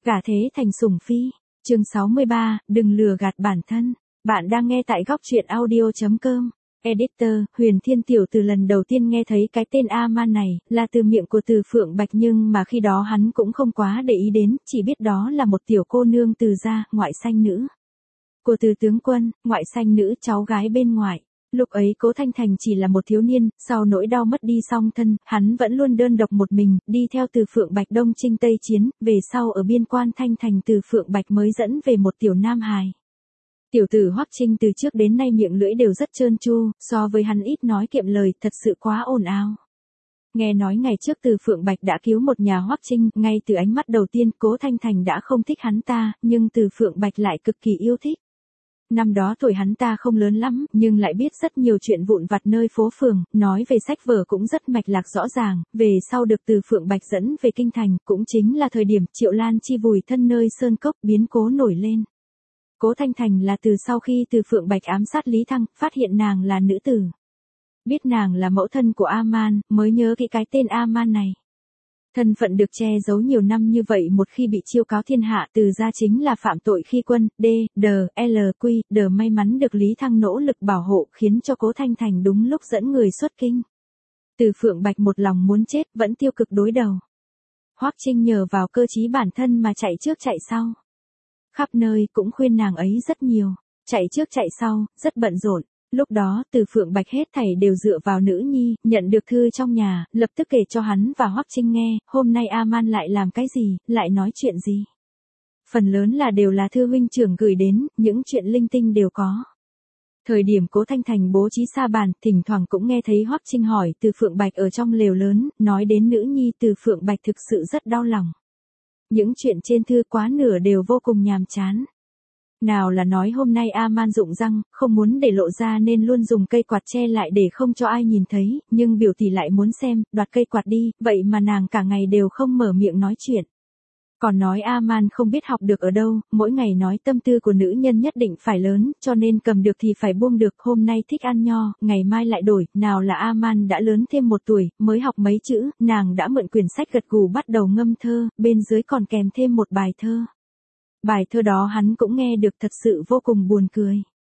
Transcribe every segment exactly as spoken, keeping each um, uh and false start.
Gả thế thành sủng phi. Chương sáu mươi ba, đừng lừa gạt bản thân. Bạn đang nghe tại góc truyện audio chấm com. Editor, Huyền Thiên Tiểu từ lần đầu tiên nghe thấy cái tên A-man này, là từ miệng của Từ Phượng Bạch, nhưng mà khi đó hắn cũng không quá để ý đến, chỉ biết đó là một tiểu cô nương Từ gia, ngoại sanh nữ. Của Từ tướng quân, ngoại sanh nữ, cháu gái bên ngoại. Lúc ấy Cố Thanh Thành chỉ là một thiếu niên, sau nỗi đau mất đi song thân, hắn vẫn luôn đơn độc một mình, đi theo Từ Phượng Bạch đông chinh tây chiến, về sau ở biên quan Thanh Thành Từ Phượng Bạch mới dẫn về một tiểu nam hài. Tiểu tử Hoắc Trinh từ trước đến nay miệng lưỡi đều rất trơn tru, so với hắn ít nói kiệm lời, thật sự quá ồn ào. Nghe nói ngày trước Từ Phượng Bạch đã cứu một nhà Hoắc Trinh, ngay từ ánh mắt đầu tiên Cố Thanh Thành đã không thích hắn ta, nhưng Từ Phượng Bạch lại cực kỳ yêu thích. Năm đó tuổi hắn ta không lớn lắm, nhưng lại biết rất nhiều chuyện vụn vặt nơi phố phường, nói về sách vở cũng rất mạch lạc rõ ràng, về sau được Từ Phượng Bạch dẫn về kinh thành, cũng chính là thời điểm Triệu Lan Chi vùi thân nơi sơn cốc, biến cố nổi lên. Cố Thanh Thành là từ sau khi Từ Phượng Bạch ám sát Lý Thăng, phát hiện nàng là nữ tử. Biết nàng là mẫu thân của A-man, mới nhớ kỹ cái tên A-man này. Thân phận được che giấu nhiều năm như vậy, một khi bị chiêu cáo thiên hạ, Từ gia chính là phạm tội khi quân, D, D, L, Q, D may mắn được Lý Thăng nỗ lực bảo hộ, khiến cho Cố Thanh Thành đúng lúc dẫn người xuất kinh. Từ Phượng Bạch một lòng muốn chết, vẫn tiêu cực đối đầu. Hoắc Trinh nhờ vào cơ trí bản thân mà chạy trước chạy sau. Khắp nơi cũng khuyên nàng ấy rất nhiều, chạy trước chạy sau, rất bận rộn. Lúc đó Từ Phượng Bạch hết thảy đều dựa vào nữ nhi, nhận được thư trong nhà, lập tức kể cho hắn và Hoắc Trinh nghe, hôm nay A-man lại làm cái gì, lại nói chuyện gì. Phần lớn là đều là thư huynh trưởng gửi đến, những chuyện linh tinh đều có. Thời điểm Cố Thanh Thành bố trí sa bàn, thỉnh thoảng cũng nghe thấy Hoắc Trinh hỏi Từ Phượng Bạch ở trong lều lớn, nói đến nữ nhi Từ Phượng Bạch thực sự rất đau lòng. Những chuyện trên thư quá nửa đều vô cùng nhàm chán. Nào là nói hôm nay A-man rụng răng, không muốn để lộ ra nên luôn dùng cây quạt che lại để không cho ai nhìn thấy, nhưng biểu tỷ lại muốn xem, đoạt cây quạt đi, vậy mà nàng cả ngày đều không mở miệng nói chuyện. Còn nói A-man không biết học được ở đâu, mỗi ngày nói tâm tư của nữ nhân nhất định phải lớn, cho nên cầm được thì phải buông được, hôm nay thích ăn nho, ngày mai lại đổi, nào là A-man đã lớn thêm một tuổi, mới học mấy chữ, nàng đã mượn quyển sách gật gù bắt đầu ngâm thơ, bên dưới còn kèm thêm một bài thơ. Bài thơ đó hắn cũng nghe được, thật sự vô cùng buồn cười.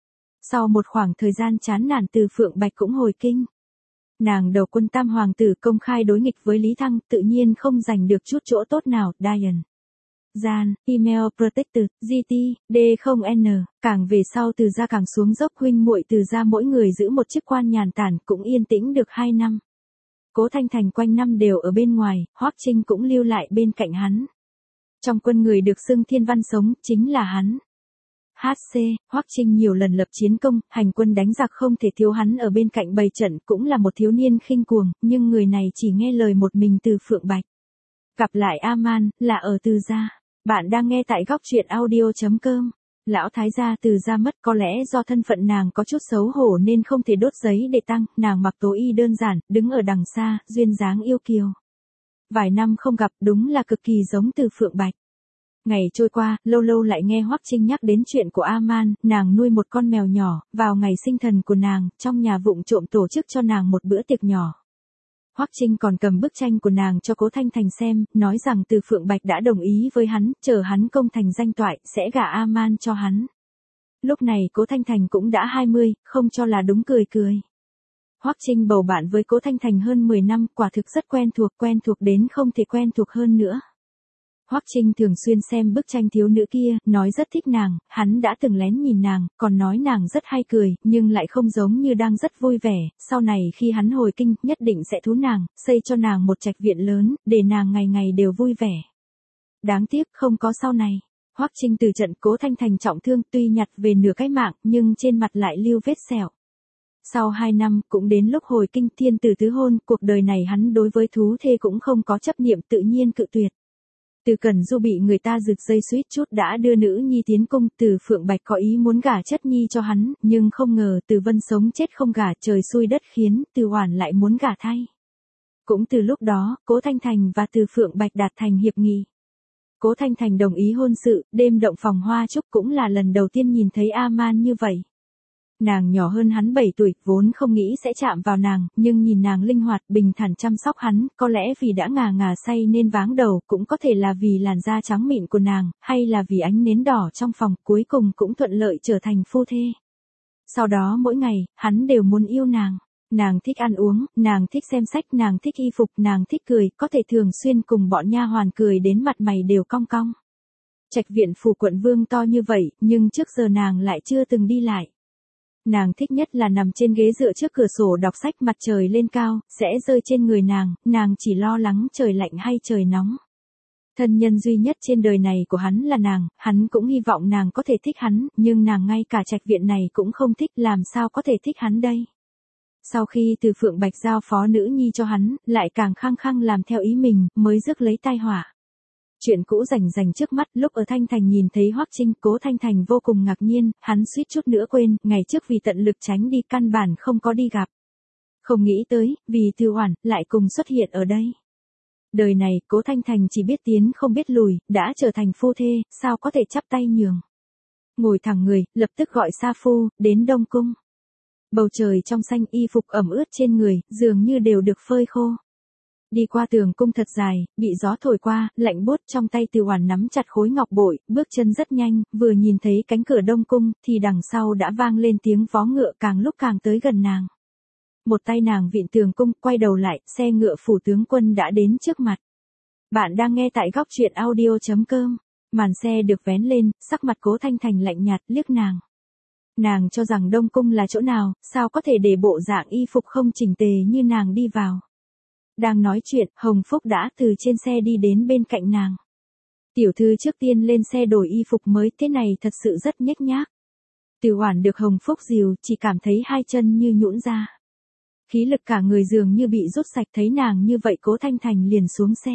Sau một khoảng thời gian chán nản, Từ Phượng Bạch cũng hồi kinh. Nàng đầu quân tam hoàng tử công khai đối nghịch với Lý Thăng, tự nhiên không giành được chút chỗ tốt nào. Diane, Gian, Email Protected, giê tê, D không N, càng về sau Từ gia càng xuống dốc, huynh muội Từ gia mỗi người giữ một chức quan nhàn tản, cũng yên tĩnh được hai năm. Cố Thanh Thành quanh năm đều ở bên ngoài, Hoắc Trinh cũng lưu lại bên cạnh hắn. Trong quân người được xưng thiên văn sống, chính là hắn. hát xê, Hoắc Trinh nhiều lần lập chiến công, hành quân đánh giặc không thể thiếu hắn ở bên cạnh bày trận, cũng là một thiếu niên khinh cuồng, nhưng người này chỉ nghe lời một mình Từ Phượng Bạch. Gặp lại A-man, là ở Từ gia. Bạn đang nghe tại góc truyện audio chấm com. Lão thái gia Từ gia mất, có lẽ do thân phận nàng có chút xấu hổ nên không thể đốt giấy để tang, nàng mặc tố y đơn giản, đứng ở đằng xa, duyên dáng yêu kiều. Vài năm không gặp, đúng là cực kỳ giống Từ Phượng Bạch. Ngày trôi qua, lâu lâu lại nghe Hoắc Trinh nhắc đến chuyện của A-man, nàng nuôi một con mèo nhỏ, vào ngày sinh thần của nàng, trong nhà vụng trộm tổ chức cho nàng một bữa tiệc nhỏ. Hoắc Trinh còn cầm bức tranh của nàng cho Cố Thanh Thành xem, nói rằng Từ Phượng Bạch đã đồng ý với hắn, chờ hắn công thành danh toại, sẽ gả A-man cho hắn. Lúc này Cố Thanh Thành cũng đã hai mươi, không cho là đúng, cười cười. Hoắc Trinh bầu bạn với Cố Thanh Thành hơn mười năm, quả thực rất quen thuộc, quen thuộc đến không thể quen thuộc hơn nữa. Hoắc Trinh thường xuyên xem bức tranh thiếu nữ kia, nói rất thích nàng, hắn đã từng lén nhìn nàng, còn nói nàng rất hay cười, nhưng lại không giống như đang rất vui vẻ, sau này khi hắn hồi kinh, nhất định sẽ thú nàng, xây cho nàng một trạch viện lớn, để nàng ngày ngày đều vui vẻ. Đáng tiếc không có sau này. Hoắc Trinh từ trận Cố Thanh Thành trọng thương, tuy nhặt về nửa cái mạng, nhưng trên mặt lại lưu vết sẹo. Sau hai năm, cũng đến lúc hồi kinh, thiên tử tứ hôn, cuộc đời này hắn đối với thú thê cũng không có chấp niệm, tự nhiên cự tuyệt. Từ Cẩn Du bị người ta giật dây suýt chút đã đưa nữ nhi tiến cung, Từ Phượng Bạch có ý muốn gả chất nhi cho hắn, nhưng không ngờ Từ Vân sống chết không gả, trời xui đất khiến, Từ Hoản lại muốn gả thay. Cũng từ lúc đó, Cố Thanh Thành và Từ Phượng Bạch đạt thành hiệp nghị. Cố Thanh Thành đồng ý hôn sự, đêm động phòng hoa trúc cũng là lần đầu tiên nhìn thấy A-man như vậy. Nàng nhỏ hơn hắn bảy tuổi, vốn không nghĩ sẽ chạm vào nàng, nhưng nhìn nàng linh hoạt, bình thản chăm sóc hắn, có lẽ vì đã ngà ngà say nên váng đầu, cũng có thể là vì làn da trắng mịn của nàng, hay là vì ánh nến đỏ trong phòng, cuối cùng cũng thuận lợi trở thành phu thê. Sau đó mỗi ngày, hắn đều muốn yêu nàng. Nàng thích ăn uống, nàng thích xem sách, nàng thích y phục, nàng thích cười, có thể thường xuyên cùng bọn nha hoàn cười đến mặt mày đều cong cong. Trạch viện phủ quận Vương to như vậy, nhưng trước giờ nàng lại chưa từng đi lại. Nàng thích nhất là nằm trên ghế dựa trước cửa sổ đọc sách, mặt trời lên cao, sẽ rơi trên người nàng, nàng chỉ lo lắng trời lạnh hay trời nóng. Thân nhân duy nhất trên đời này của hắn là nàng, hắn cũng hy vọng nàng có thể thích hắn, nhưng nàng ngay cả trạch viện này cũng không thích, làm sao có thể thích hắn đây. Sau khi từ Phượng Bạch giao phó nữ nhi cho hắn, lại càng khăng khăng làm theo ý mình, mới rước lấy tai họa. Chuyện cũ rành rành trước mắt, lúc ở Thanh Thành nhìn thấy Hoắc Trinh, Cố Thanh Thành vô cùng ngạc nhiên, hắn suýt chút nữa quên, ngày trước vì tận lực tránh đi căn bản không có đi gặp. Không nghĩ tới, vì Từ Oản, lại cùng xuất hiện ở đây. Đời này, Cố Thanh Thành chỉ biết tiến không biết lùi, đã trở thành phu thê, sao có thể chắp tay nhường. Ngồi thẳng người, lập tức gọi sa phu, đến Đông Cung. Bầu trời trong xanh, y phục ẩm ướt trên người, dường như đều được phơi khô. Đi qua tường cung thật dài, bị gió thổi qua, lạnh buốt, trong tay Từ Oản nắm chặt khối ngọc bội, bước chân rất nhanh, vừa nhìn thấy cánh cửa Đông Cung, thì đằng sau đã vang lên tiếng vó ngựa càng lúc càng tới gần nàng. Một tay nàng vịn tường cung, quay đầu lại, xe ngựa phủ tướng quân đã đến trước mặt. Bạn đang nghe tại góc truyện audio chấm com. Màn xe được vén lên, sắc mặt Cố Thanh Thành lạnh nhạt liếc nàng. Nàng cho rằng Đông Cung là chỗ nào, sao có thể để bộ dạng y phục không chỉnh tề như nàng đi vào. Đang nói chuyện, Hồng Phúc đã từ trên xe đi đến bên cạnh nàng. Tiểu thư trước tiên lên xe đổi y phục mới, thế này thật sự rất nhếch nhác. Từ Oản được Hồng Phúc dìu, chỉ cảm thấy hai chân như nhũn ra. Khí lực cả người dường như bị rút sạch, thấy nàng như vậy Cố Thanh Thành liền xuống xe.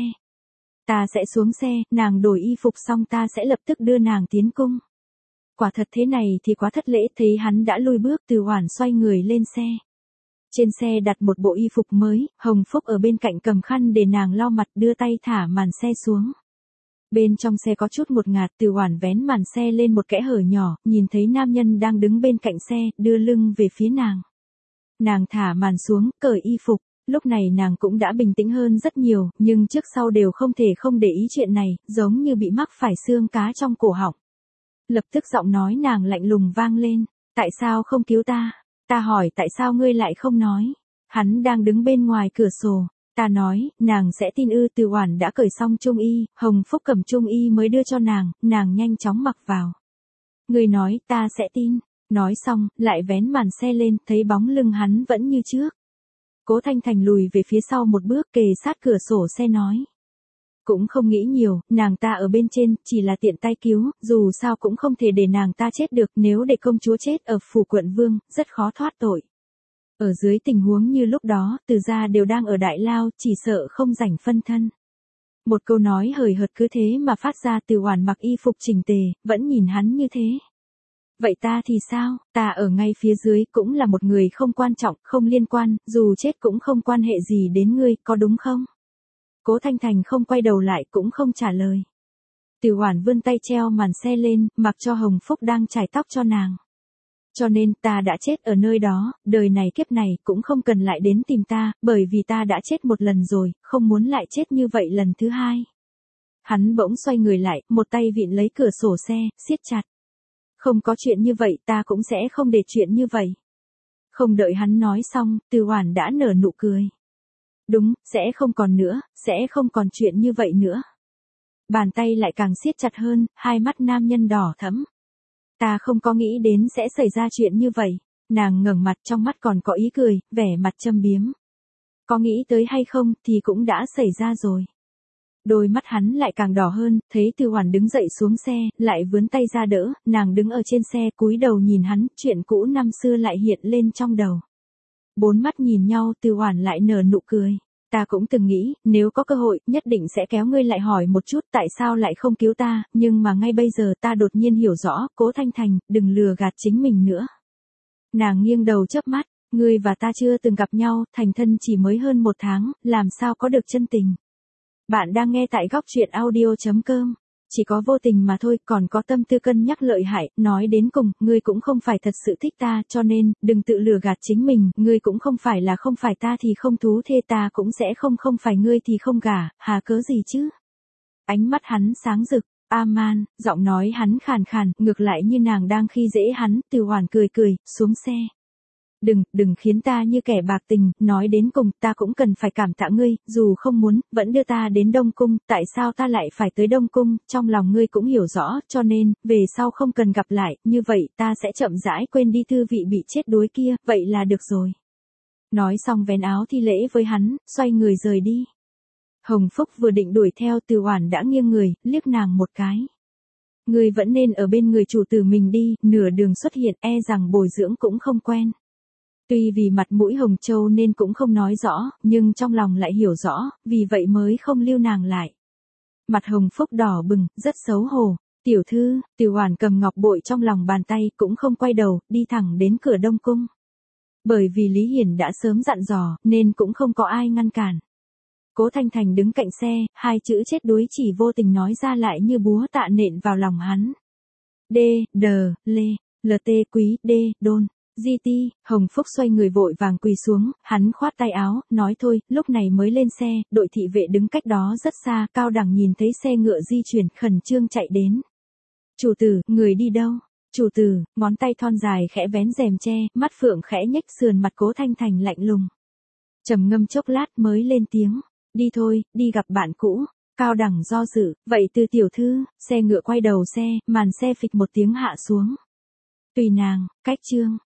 Ta sẽ xuống xe, nàng đổi y phục xong ta sẽ lập tức đưa nàng tiến cung. Quả thật thế này thì quá thất lễ, thấy hắn đã lui bước, Từ Oản xoay người lên xe. Trên xe đặt một bộ y phục mới, Hồng Phúc ở bên cạnh cầm khăn để nàng lau mặt, đưa tay thả màn xe xuống. Bên trong xe có chút ngột ngạt, Từ Oản vén màn xe lên một kẽ hở nhỏ, nhìn thấy nam nhân đang đứng bên cạnh xe, đưa lưng về phía nàng. Nàng thả màn xuống, cởi y phục, lúc này nàng cũng đã bình tĩnh hơn rất nhiều, nhưng trước sau đều không thể không để ý chuyện này, giống như bị mắc phải xương cá trong cổ họng. Lập tức giọng nói nàng lạnh lùng vang lên, tại sao không cứu ta? Ta hỏi tại sao ngươi lại không nói? Hắn đang đứng bên ngoài cửa sổ. Ta nói, nàng sẽ tin ư? Từ Oản đã cởi xong trung y, Hồng Phúc cầm trung y mới đưa cho nàng, nàng nhanh chóng mặc vào. Ngươi nói, ta sẽ tin. Nói xong, lại vén màn xe lên, thấy bóng lưng hắn vẫn như trước. Cố Thanh Thành lùi về phía sau một bước, kề sát cửa sổ xe nói. Cũng không nghĩ nhiều, nàng ta ở bên trên, chỉ là tiện tay cứu, dù sao cũng không thể để nàng ta chết được, nếu để công chúa chết ở phủ quận Vương, rất khó thoát tội. Ở dưới tình huống như lúc đó, Từ gia đều đang ở đại lao, chỉ sợ không rảnh phân thân. Một câu nói hời hợt cứ thế mà phát ra, Từ Oản mặc y phục chỉnh tề, vẫn nhìn hắn như thế. Vậy ta thì sao, ta ở ngay phía dưới, cũng là một người không quan trọng, không liên quan, dù chết cũng không quan hệ gì đến ngươi, có đúng không? Cố Thanh Thành không quay đầu lại, cũng không trả lời. Từ Oản vươn tay treo màn xe lên, mặc cho Hồng Phúc đang chải tóc cho nàng. Cho nên, ta đã chết ở nơi đó, đời này kiếp này, cũng không cần lại đến tìm ta, bởi vì ta đã chết một lần rồi, không muốn lại chết như vậy lần thứ hai. Hắn bỗng xoay người lại, một tay vịn lấy cửa sổ xe, siết chặt. Không có chuyện như vậy, ta cũng sẽ không để chuyện như vậy. Không đợi hắn nói xong, Từ Oản đã nở nụ cười. Đúng, sẽ không còn nữa, sẽ không còn chuyện như vậy nữa. Bàn tay lại càng siết chặt hơn, hai mắt nam nhân đỏ thẫm. Ta không có nghĩ đến sẽ xảy ra chuyện như vậy. Nàng ngẩng mặt, trong mắt còn có ý cười, vẻ mặt châm biếm. Có nghĩ tới hay không thì cũng đã xảy ra rồi. Đôi mắt hắn lại càng đỏ hơn, thấy Từ Oản đứng dậy xuống xe, lại vươn tay ra đỡ, nàng đứng ở trên xe cúi đầu nhìn hắn, chuyện cũ năm xưa lại hiện lên trong đầu. Bốn mắt nhìn nhau, Từ Oản lại nở nụ cười. Ta cũng từng nghĩ, nếu có cơ hội, nhất định sẽ kéo ngươi lại hỏi một chút tại sao lại không cứu ta, nhưng mà ngay bây giờ ta đột nhiên hiểu rõ, Cố Thanh Thành, đừng lừa gạt chính mình nữa. Nàng nghiêng đầu chớp mắt, ngươi và ta chưa từng gặp nhau, thành thân chỉ mới hơn một tháng, làm sao có được chân tình. Bạn đang nghe tại góc truyện audio chấm com. chỉ có vô tình mà thôi, còn có tâm tư cân nhắc lợi hại, nói đến cùng, ngươi cũng không phải thật sự thích ta, cho nên, đừng tự lừa gạt chính mình, ngươi cũng không phải là không phải ta thì không thú thê, ta cũng sẽ không không phải ngươi thì không gả, hà cớ gì chứ. Ánh mắt hắn sáng rực, A-man, giọng nói hắn khàn khàn, ngược lại như nàng đang khi dễ hắn, Từ Hoản cười cười, xuống xe. Đừng, đừng khiến ta như kẻ bạc tình, nói đến cùng, ta cũng cần phải cảm tạ ngươi, dù không muốn, vẫn đưa ta đến Đông Cung, tại sao ta lại phải tới Đông Cung, trong lòng ngươi cũng hiểu rõ, cho nên, về sau không cần gặp lại, như vậy, ta sẽ chậm rãi quên đi thư vị bị chết đuối kia, vậy là được rồi. Nói xong vén áo thi lễ với hắn, xoay người rời đi. Hồng Phúc vừa định đuổi theo, Từ Hoản đã nghiêng người, liếc nàng một cái. Ngươi vẫn nên ở bên người chủ tử mình đi, nửa đường xuất hiện, e rằng bồi dưỡng cũng không quen. Tuy vì mặt mũi Hồng Châu nên cũng không nói rõ, nhưng trong lòng lại hiểu rõ, vì vậy mới không lưu nàng lại. Mặt Hồng Phúc đỏ bừng, rất xấu hổ. Tiểu thư, Từ Hoản cầm ngọc bội trong lòng bàn tay, cũng không quay đầu, đi thẳng đến cửa Đông Cung. Bởi vì Lý Hiển đã sớm dặn dò, nên cũng không có ai ngăn cản. Cố Thanh Thành đứng cạnh xe, hai chữ chết đuối chỉ vô tình nói ra lại như búa tạ nện vào lòng hắn. D, D, Lê, L T Quý, D, Đôn. Di ti, Hồng Phúc xoay người vội vàng quỳ xuống, hắn khoát tay áo, nói thôi, lúc này mới lên xe, đội thị vệ đứng cách đó rất xa, Cao Đằng nhìn thấy xe ngựa di chuyển, khẩn trương chạy đến. Chủ tử, người đi đâu? Chủ tử, ngón tay thon dài khẽ vén rèm tre, mắt phượng khẽ nhếch, sườn mặt Cố Thanh Thành lạnh lùng. Trầm ngâm chốc lát mới lên tiếng, đi thôi, đi gặp bạn cũ. Cao Đằng do dự, vậy Từ tiểu thư, xe ngựa quay đầu xe, màn xe phịch một tiếng hạ xuống. Tùy nàng, cách chương.